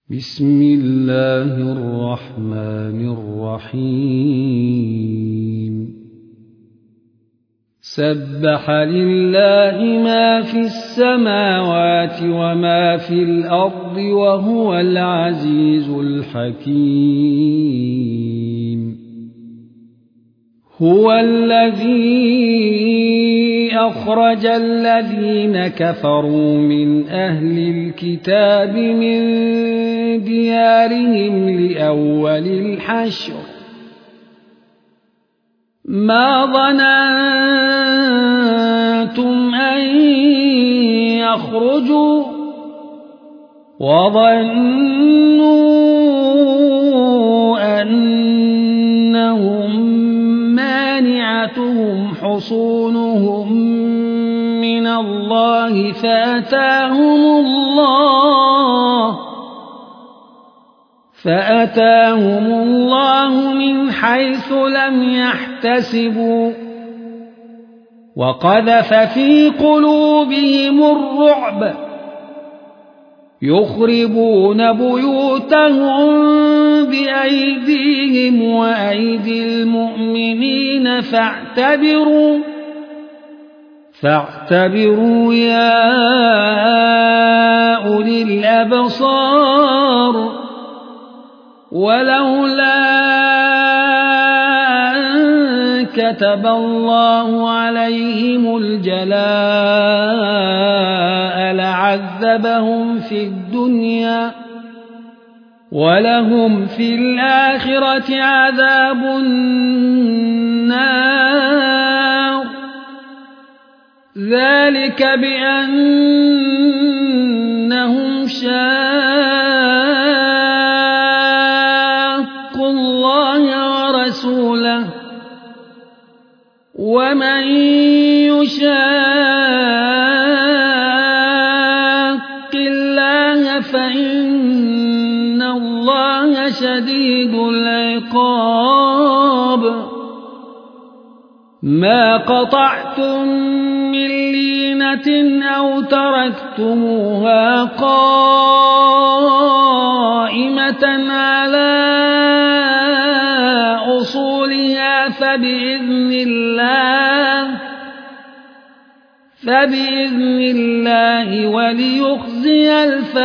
بسم الله الرحمن الرحيم سبح لله ما في السماوات وما في الأرض وهو العزيز الحكيم هو الذي أخرج الذين كفروا من أهل الكتاب من ديارهم لأول الحشر ما ظننتم أن يخرجوا وظنوا أنهم مانعتهم حصونهم من الله فأتاهم الله من حيث لم يحتسبوا وقذف في قلوبهم الرعب يخربون بيوتهم بأيديهم وأيدي المؤمنين فاعتبروا يا أولي الأبصار ولولا أن كتب الله عليهم الجلاء لعذبهم في الدنيا ولهم في الآخرة عذاب النار ذلك بأنهم شاقوا الله ورسوله ومن يشاق الله فإن الله شديد العقاب ما قطعتم من لينة أو تركتموها قائمة على أصولها فبإذن الله وليخزي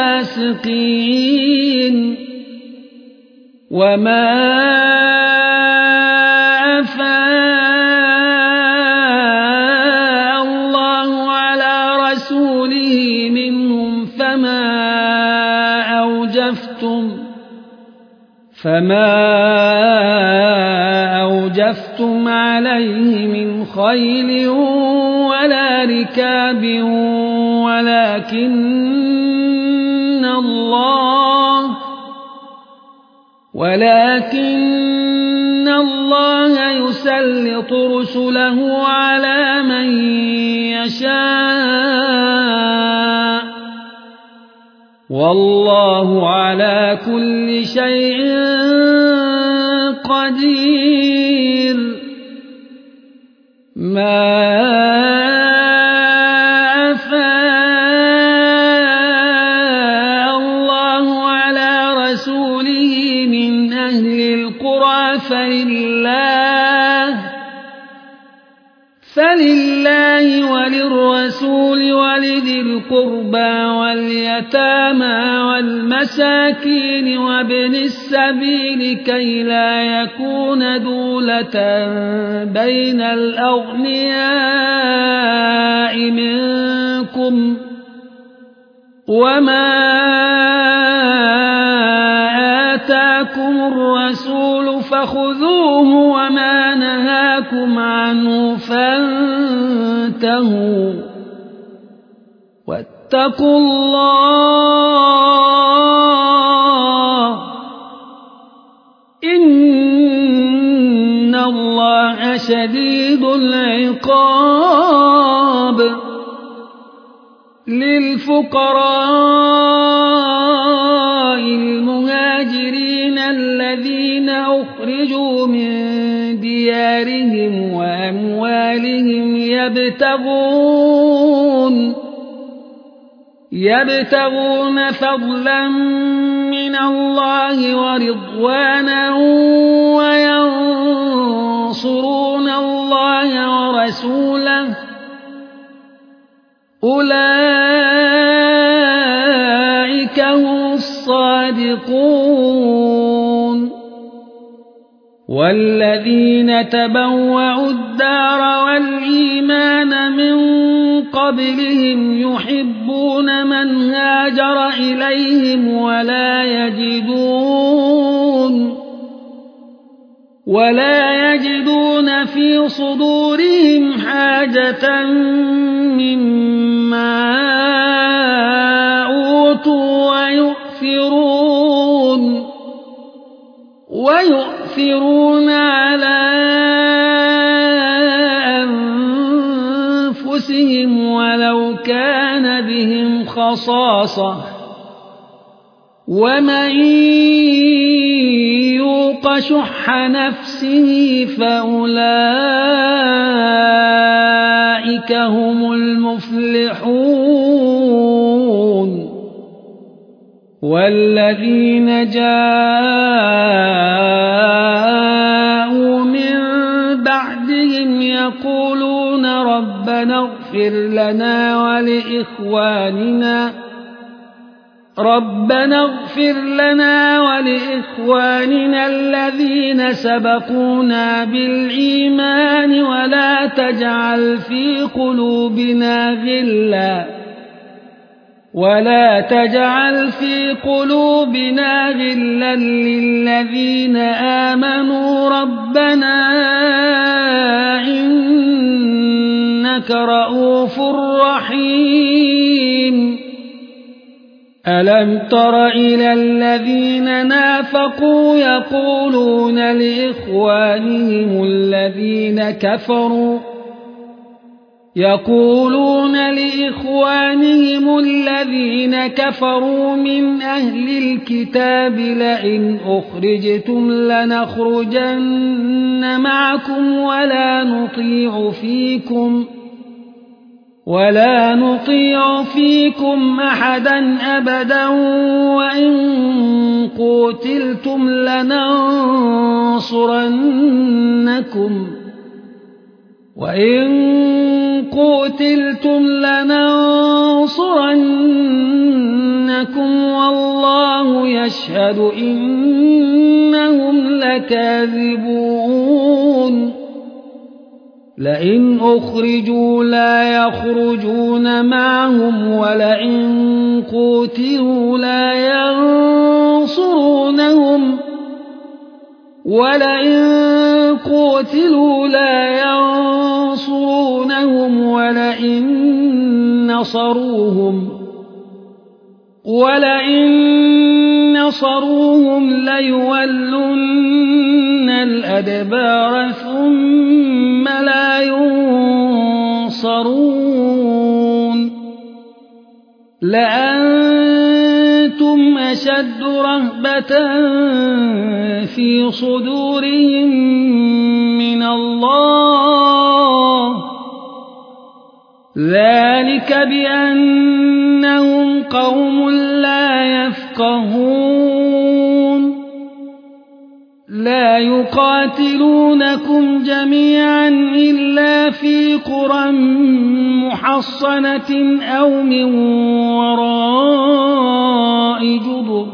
الفاسقين وما أفاء الله على رسوله منهم فما أوجفتم عليه من خيل ولا ركاب ولكن الله يسلط رسله على من يشاء والله على كل شيء قدير ما أفاء الله على رسوله من أهل القرى فلله وللرسول ولذي القربى واليتامى والمساكين وابن السبيل كي لا يكون دولة بين الأغنياء منكم وما آتاكم الرسول فخذوه وما نهاكم عنه فانتهوا واتقوا الله إن الله شديد العقاب للفقراء المهاجرين الذين أخرجوا من ديارهم وأموالهم يبتغون فضلا من من الله ورضوانا وينصرون الله ورسوله أولئك هم الصادقون والذين تبوأوا الدار والإيمان من قبلهم يحبون من هاجر إليهم ولا يجدون في صدورهم حاجة مما أوتوا ويؤثرون على أنفسهم ولو كان بهم خصاصة ومن يوق شح نفسه فأولئك هم المفلحون والذين جاءوا من بعدهم يقولون ربنا اغفر لنا ولإخواننا الذين سبقونا بالإيمان ولا تجعل في قلوبنا غلا للذين آمنوا ربنا إنك رؤوف رحيم ألم تر إلى الذين نافقوا يقولون لإخوانهم الذين كفروا من أهل الكتاب لئن أخرجتم لنخرجن معكم ولا نطيع فيكم أحدا أبدا وإن قتلتم لننصرنكم والله يشهد إنهم لكاذبون لئن أخرجوا لا يخرجون معهم ولئن قتلوا لا ينصرونهم ولئن نصروهم ليولن الأدبار ثم لا ينصرون لأنتم أشد رهبة في صدورهم من الله ذلك بأنهم قوم لا يفقهون لا يقاتلونكم جميعا إلا في قرى محصنة أو من وراء جدر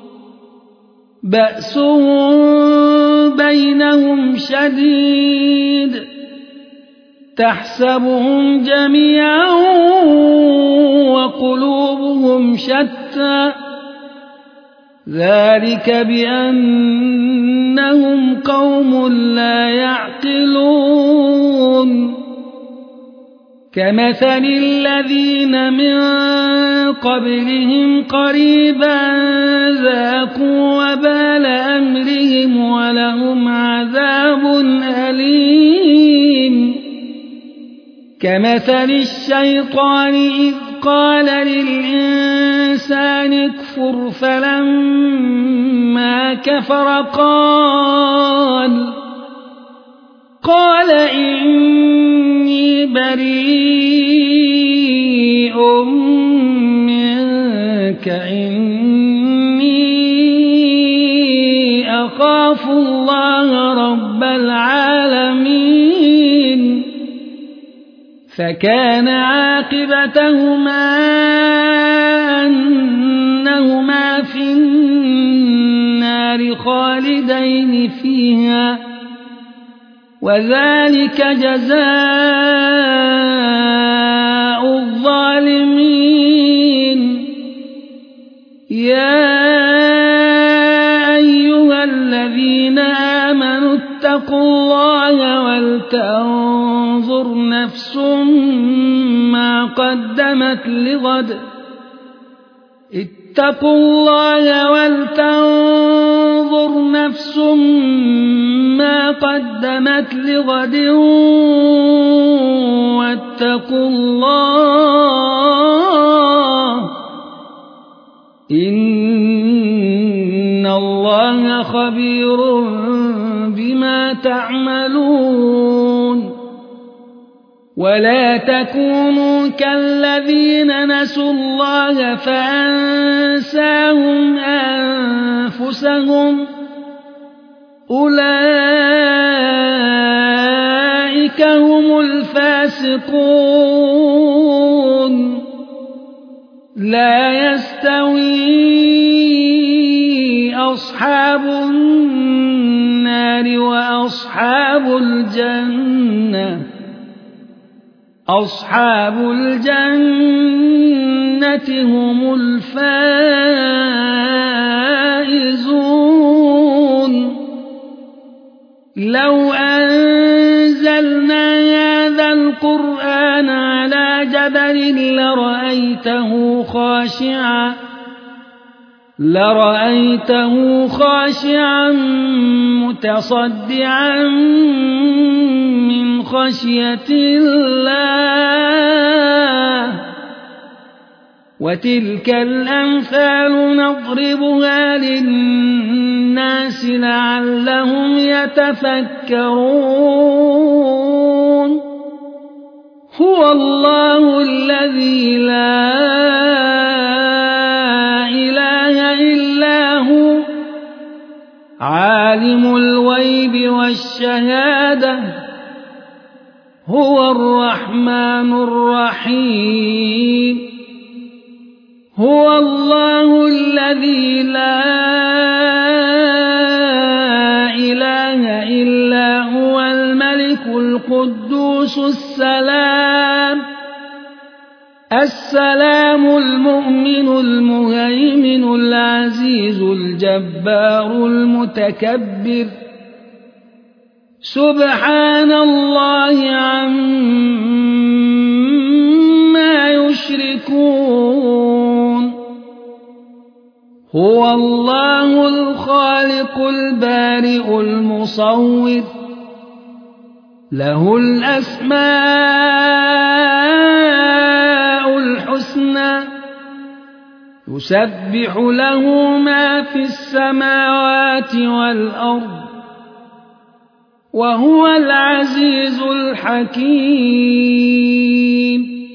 بأسهم بينهم شديد تحسبهم جميعا وقلوبهم شتى ذلك بأنهم قوم لا يعقلون كمثل الذين من قبلهم قريبا ذاقوا وبال أمرهم ولهم عذاب أليم كمثل الشيطان إذ قال للإنسان اكفر فلما كفر قال إني بريء منك إني يخافوا الله رب العالمين فكان عاقبتهما أنهما في النار خالدين فيها وذلك جزاء الظالمين يا أيها الذين آمنوا اتقوا الله ولتنظر نفس ما قدمت لغد اتقوا الله ولتنظر نفس ما قدمت لغد واتقوا الله إن الله خبير بما تعملون ولا تكونوا كالذين نسوا الله فأنساهم أنفسهم أولئك هم الفاسقون لا يستوي أصحاب النار وأصحاب الجنة أصحاب الجنة هم الفائزون لو أنزلنا هذا القرآن على جبل لرأيته خاشعا متصدعا من خشية الله وتلك الأمثال نضربها للناس لعلهم يتفكرون هو الله الذي لا إله إلا هو عالم الغيب والشهادة هو الرحمن الرحيم هو الله الذي لا إله إلا هو الملك القدوس السلام المؤمن المهيمن العزيز الجبار المتكبر سبحان الله عما يشركون هو الله الخالق البارئ المصور له الأسماء الحسنى يسبح له ما في السماوات والأرض وهو العزيز الحكيم